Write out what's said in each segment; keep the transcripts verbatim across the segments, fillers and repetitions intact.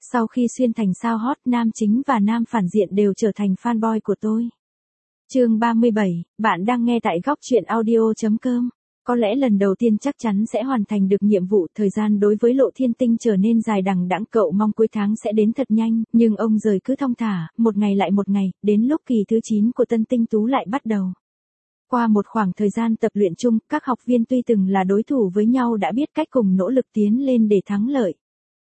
Sau khi xuyên thành sao hot, nam chính và nam phản diện đều trở thành fanboy của tôi. Chương ba mươi bảy, bạn đang nghe tại góc truyện audio chấm com. Có lẽ lần đầu tiên chắc chắn sẽ hoàn thành được nhiệm vụ, thời gian đối với Lộ Thiên Tinh trở nên dài đằng đẵng, cậu mong cuối tháng sẽ đến thật nhanh, nhưng ông rời cứ thong thả, một ngày lại một ngày, đến lúc kỳ thứ chín của Tân Tinh Tú lại bắt đầu. Qua một khoảng thời gian tập luyện chung, các học viên tuy từng là đối thủ với nhau đã biết cách cùng nỗ lực tiến lên để thắng lợi.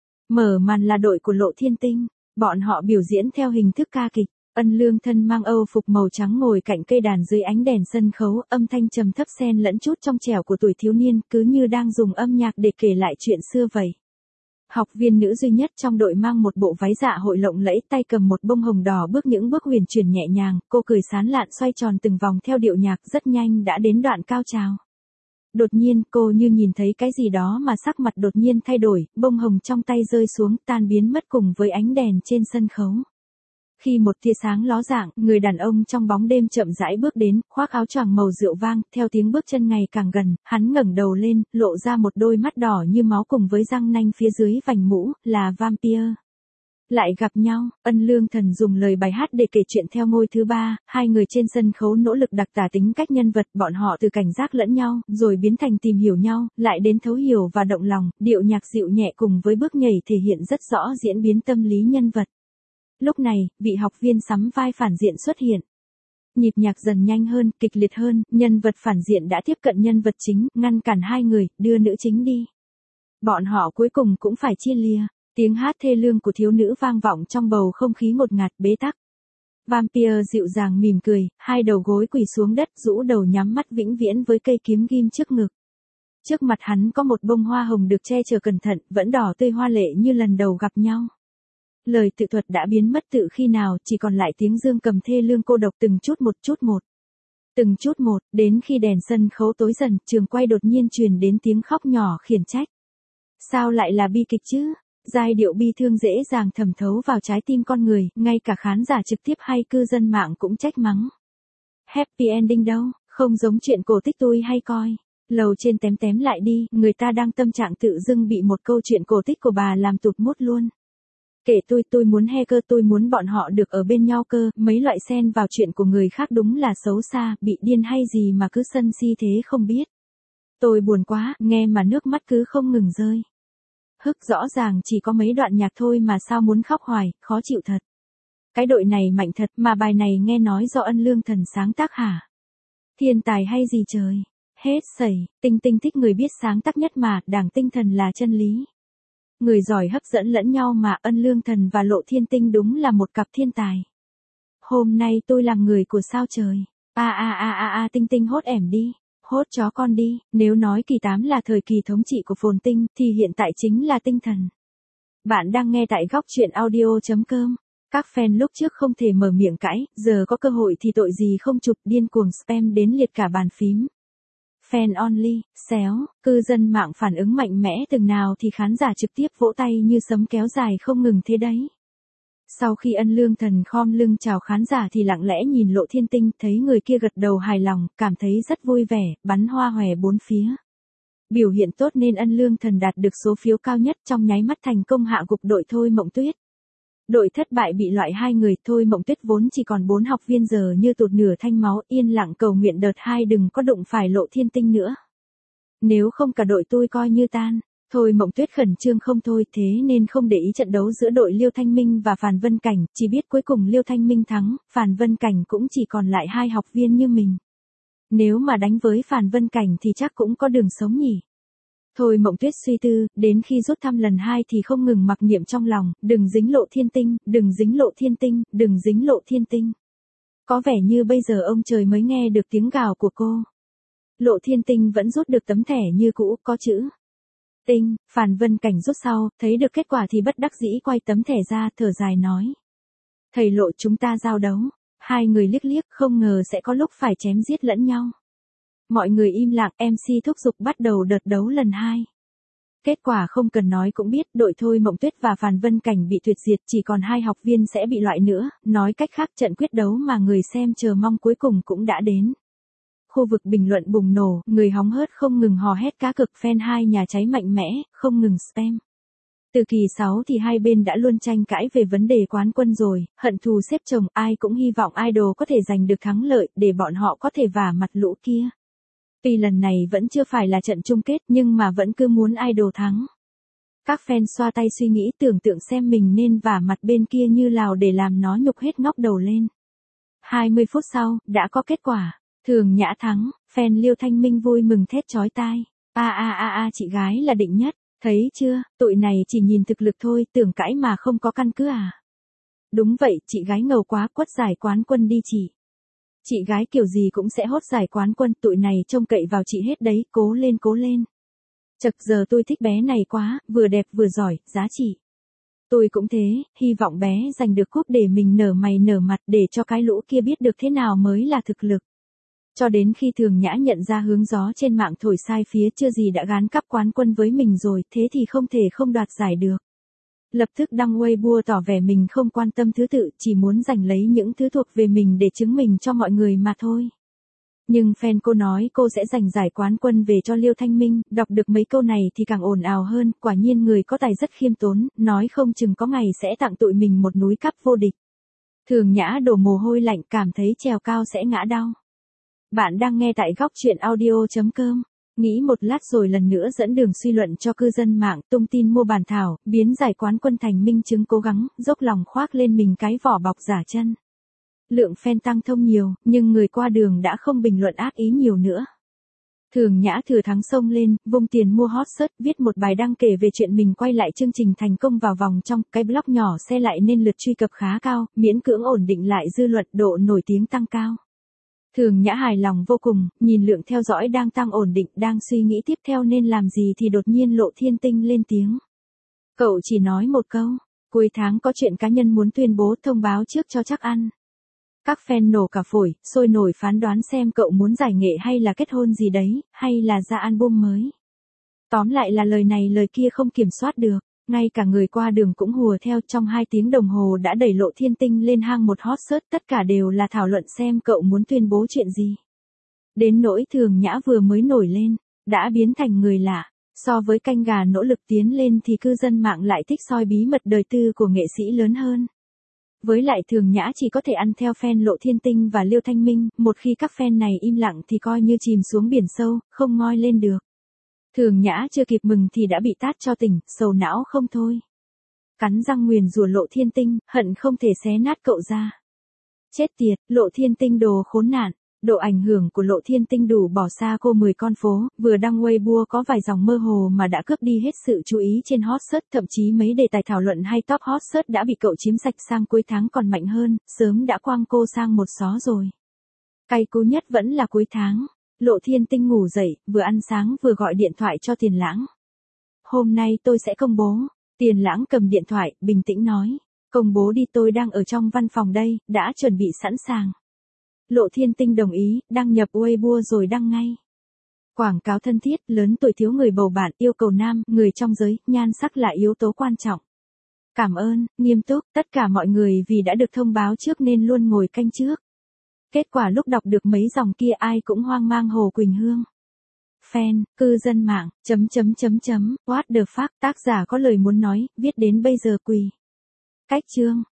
Mở màn là đội của Lộ Thiên Tinh, bọn họ biểu diễn theo hình thức ca kịch. Ân Lương thân mang âu phục màu trắng ngồi cạnh cây đàn dưới ánh đèn sân khấu, âm thanh trầm thấp xen lẫn chút trong trẻo của tuổi thiếu niên, cứ như đang dùng âm nhạc để kể lại chuyện xưa vậy. Học viên nữ duy nhất trong đội mang một bộ váy dạ hội lộng lẫy, tay cầm một bông hồng đỏ, bước những bước huyền chuyển nhẹ nhàng, cô cười sán lạn xoay tròn từng vòng theo điệu nhạc, rất nhanh đã đến đoạn cao trào. Đột nhiên, cô như nhìn thấy cái gì đó mà sắc mặt đột nhiên thay đổi, bông hồng trong tay rơi xuống, tan biến mất cùng với ánh đèn trên sân khấu. Khi một tia sáng ló dạng, người đàn ông trong bóng đêm chậm rãi bước đến, khoác áo choàng màu rượu vang, theo tiếng bước chân ngày càng gần, hắn ngẩng đầu lên, lộ ra một đôi mắt đỏ như máu cùng với răng nanh phía dưới vành mũ, là vampire. Lại gặp nhau, Ân Lương Thần dùng lời bài hát để kể chuyện theo ngôi thứ ba, hai người trên sân khấu nỗ lực đặc tả tính cách nhân vật, bọn họ từ cảnh giác lẫn nhau, rồi biến thành tìm hiểu nhau, lại đến thấu hiểu và động lòng, điệu nhạc dịu nhẹ cùng với bước nhảy thể hiện rất rõ diễn biến tâm lý nhân vật. Lúc này, vị học viên sắm vai phản diện xuất hiện. Nhịp nhạc dần nhanh hơn, kịch liệt hơn, nhân vật phản diện đã tiếp cận nhân vật chính, ngăn cản hai người, đưa nữ chính đi. Bọn họ cuối cùng cũng phải chia lìa. Tiếng hát thê lương của thiếu nữ vang vọng trong bầu không khí ngột ngạt bế tắc. Vampire dịu dàng mỉm cười, hai đầu gối quỳ xuống đất, rũ đầu nhắm mắt vĩnh viễn với cây kiếm ghim trước ngực. Trước mặt hắn có một bông hoa hồng được che chở cẩn thận, vẫn đỏ tươi hoa lệ như lần đầu gặp nhau. Lời tự thuật đã biến mất tự khi nào, chỉ còn lại tiếng dương cầm thê lương cô độc từng chút một chút một. Từng chút một, đến khi đèn sân khấu tối dần, trường quay đột nhiên truyền đến tiếng khóc nhỏ khiển trách. Sao lại là bi kịch chứ? Giai điệu bi thương dễ dàng thẩm thấu vào trái tim con người, ngay cả khán giả trực tiếp hay cư dân mạng cũng trách mắng. Happy ending đâu, không giống chuyện cổ tích tôi hay coi. Lầu trên tém tém lại đi, người ta đang tâm trạng tự dưng bị một câu chuyện cổ tích của bà làm tụt mood luôn. Kể tôi, tôi muốn he cơ, tôi muốn bọn họ được ở bên nhau cơ, mấy loại xen vào chuyện của người khác đúng là xấu xa, bị điên hay gì mà cứ sân si thế không biết. Tôi buồn quá, nghe mà nước mắt cứ không ngừng rơi. Hức rõ ràng chỉ có mấy đoạn nhạc thôi mà sao muốn khóc hoài, khó chịu thật. Cái đội này mạnh thật, mà bài này nghe nói do Ân Lương Thần sáng tác hả? Thiên tài hay gì trời? Hết sẩy, Tinh Tinh thích người biết sáng tác nhất mà, đảng tinh thần là chân lý. Người giỏi hấp dẫn lẫn nhau mà, Ân Lương Thần và Lộ Thiên Tinh đúng là một cặp thiên tài. Hôm nay tôi làm người của sao trời. A a a a a Tinh Tinh hốt ẻm đi. Hốt chó con đi, nếu nói kỳ tám là thời kỳ thống trị của phồn tinh, thì hiện tại chính là tinh thần. Bạn đang nghe tại góc truyện audio chấm com. Các fan lúc trước không thể mở miệng cãi, giờ có cơ hội thì tội gì không chụp, điên cuồng spam đến liệt cả bàn phím. Fan only, xéo, cư dân mạng phản ứng mạnh mẽ từng nào thì khán giả trực tiếp vỗ tay như sấm kéo dài không ngừng thế đấy. Sau khi Ân Lương Thần khom lưng chào khán giả thì lặng lẽ nhìn Lộ Thiên Tinh, thấy người kia gật đầu hài lòng, cảm thấy rất vui vẻ, bắn hoa hòe bốn phía. Biểu hiện tốt nên Ân Lương Thần đạt được số phiếu cao nhất, trong nháy mắt thành công hạ gục đội Thôi Mộng Tuyết. Đội thất bại bị loại hai người, Thôi Mộng Tuyết vốn chỉ còn bốn học viên giờ như tụt nửa thanh máu, yên lặng cầu nguyện đợt hai đừng có đụng phải Lộ Thiên Tinh nữa. Nếu không cả đội tôi coi như tan. Thôi Mộng Tuyết khẩn trương không thôi, thế nên không để ý trận đấu giữa đội Liêu Thanh Minh và Phàn Vân Cảnh, chỉ biết cuối cùng Liêu Thanh Minh thắng, Phàn Vân Cảnh cũng chỉ còn lại hai học viên như mình. Nếu mà đánh với Phàn Vân Cảnh thì chắc cũng có đường sống nhỉ. Thôi Mộng Tuyết suy tư, đến khi rút thăm lần hai thì không ngừng mặc niệm trong lòng, đừng dính Lộ Thiên Tinh, đừng dính Lộ Thiên Tinh, đừng dính Lộ Thiên Tinh. Có vẻ như bây giờ ông trời mới nghe được tiếng gào của cô. Lộ Thiên Tinh vẫn rút được tấm thẻ như cũ, có chữ Tinh. Phàn Vân Cảnh rút sau, thấy được kết quả thì bất đắc dĩ quay tấm thẻ ra, thở dài nói. Thầy Lộ, chúng ta giao đấu. Hai người liếc liếc, không ngờ sẽ có lúc phải chém giết lẫn nhau. Mọi người im lặng, em xê thúc giục bắt đầu đợt đấu lần hai. Kết quả không cần nói cũng biết, đội Thôi Mộng Tuyết và Phàn Vân Cảnh bị tuyệt diệt, chỉ còn hai học viên sẽ bị loại nữa, nói cách khác trận quyết đấu mà người xem chờ mong cuối cùng cũng đã đến. Khu vực bình luận bùng nổ, người hóng hớt không ngừng hò hét cá cực, fan hai nhà cháy mạnh mẽ, không ngừng spam. Từ kỳ sáu thì hai bên đã luôn tranh cãi về vấn đề quán quân rồi, hận thù xếp chồng, ai cũng hy vọng idol có thể giành được thắng lợi để bọn họ có thể vả mặt lũ kia. Vì lần này vẫn chưa phải là trận chung kết nhưng mà vẫn cứ muốn idol thắng. Các fan xoa tay suy nghĩ tưởng tượng xem mình nên vả mặt bên kia như nào để làm nó nhục hết ngóc đầu lên. hai mươi phút sau, đã có kết quả. Thường Nhã thắng, fan Liêu Thanh Minh vui mừng thét chói tai. A a a a chị gái là định nhất, thấy chưa, tụi này chỉ nhìn thực lực thôi, tưởng cãi mà không có căn cứ à. Đúng vậy, chị gái ngầu quá, quất giải quán quân đi chị. Chị gái kiểu gì cũng sẽ hốt giải quán quân, tụi này trông cậy vào chị hết đấy, cố lên cố lên. Chật giờ tôi thích bé này quá, vừa đẹp vừa giỏi, giá trị. Tôi cũng thế, hy vọng bé giành được cúp để mình nở mày nở mặt để cho cái lũ kia biết được thế nào mới là thực lực. Cho đến khi Thường Nhã nhận ra hướng gió trên mạng thổi sai phía chưa gì đã gán cắp quán quân với mình rồi, thế thì không thể không đoạt giải được. Lập tức đăng Weibo tỏ vẻ mình không quan tâm thứ tự, chỉ muốn giành lấy những thứ thuộc về mình để chứng minh cho mọi người mà thôi. Nhưng fan cô nói cô sẽ giành giải quán quân về cho Liêu Thanh Minh, đọc được mấy câu này thì càng ồn ào hơn, quả nhiên người có tài rất khiêm tốn, nói không chừng có ngày sẽ tặng tụi mình một núi cắp vô địch. Thường Nhã đổ mồ hôi lạnh cảm thấy trèo cao sẽ ngã đau. Bạn đang nghe tại góc chuyện audio chấm com. Nghĩ một lát rồi lần nữa dẫn đường suy luận cho cư dân mạng, tung tin mua bàn thảo, biến giải quán quân thành minh chứng cố gắng, dốc lòng khoác lên mình cái vỏ bọc giả chân. Lượng fan tăng thông nhiều, nhưng người qua đường đã không bình luận ác ý nhiều nữa. Thường Nhã thừa thắng xông lên, vung tiền mua hot search, viết một bài đăng kể về chuyện mình quay lại chương trình thành công vào vòng trong, cái blog nhỏ xe lại nên lượt truy cập khá cao, miễn cưỡng ổn định lại dư luận, độ nổi tiếng tăng cao. Thường Nhã hài lòng vô cùng, nhìn lượng theo dõi đang tăng ổn định, đang suy nghĩ tiếp theo nên làm gì thì đột nhiên Lộ Thiên Tinh lên tiếng. Cậu chỉ nói một câu, cuối tháng có chuyện cá nhân muốn tuyên bố, thông báo trước cho chắc ăn. Các fan nổ cả phổi, sôi nổi phán đoán xem cậu muốn giải nghệ hay là kết hôn gì đấy, hay là ra album mới. Tóm lại là lời này lời kia không kiểm soát được, ngay cả người qua đường cũng hùa theo, trong hai tiếng đồng hồ đã đẩy Lộ Thiên Tinh lên hang một hot search, tất cả đều là thảo luận xem cậu muốn tuyên bố chuyện gì. Đến nỗi Thường Nhã vừa mới nổi lên, đã biến thành người lạ, so với canh gà nỗ lực tiến lên thì cư dân mạng lại thích soi bí mật đời tư của nghệ sĩ lớn hơn. Với lại Thường Nhã chỉ có thể ăn theo fan Lộ Thiên Tinh và Liêu Thanh Minh, một khi các fan này im lặng thì coi như chìm xuống biển sâu, không ngoi lên được. Thường Nhã chưa kịp mừng thì đã bị tát cho tỉnh, sầu não không thôi. Cắn răng nguyền rủa Lộ Thiên Tinh, hận không thể xé nát cậu ra. Chết tiệt, Lộ Thiên Tinh đồ khốn nạn. Độ ảnh hưởng của Lộ Thiên Tinh đủ bỏ xa cô mười con phố, vừa đăng Weibo có vài dòng mơ hồ mà đã cướp đi hết sự chú ý trên hot search, thậm chí mấy đề tài thảo luận hay top hot search đã bị cậu chiếm sạch, sang cuối tháng còn mạnh hơn, sớm đã quăng cô sang một xó rồi. Cay cú nhất vẫn là cuối tháng, Lộ Thiên Tinh ngủ dậy, vừa ăn sáng vừa gọi điện thoại cho Tiền Lãng. Hôm nay tôi sẽ công bố. Tiền Lãng cầm điện thoại, bình tĩnh nói, công bố đi, tôi đang ở trong văn phòng đây, đã chuẩn bị sẵn sàng. Lộ Thiên Tinh đồng ý, đăng nhập Weibo rồi đăng ngay. Quảng cáo thân thiết, lớn tuổi thiếu người bầu bạn, yêu cầu nam, người trong giới, nhan sắc là yếu tố quan trọng. Cảm ơn, nghiêm túc, tất cả mọi người vì đã được thông báo trước nên luôn ngồi canh trước. Kết quả lúc đọc được mấy dòng kia ai cũng hoang mang Hồ Quỳnh Hương. Fan, cư dân mạng, chấm chấm chấm chấm, what the fuck, tác giả có lời muốn nói, viết đến bây giờ quỳ. Cách chương.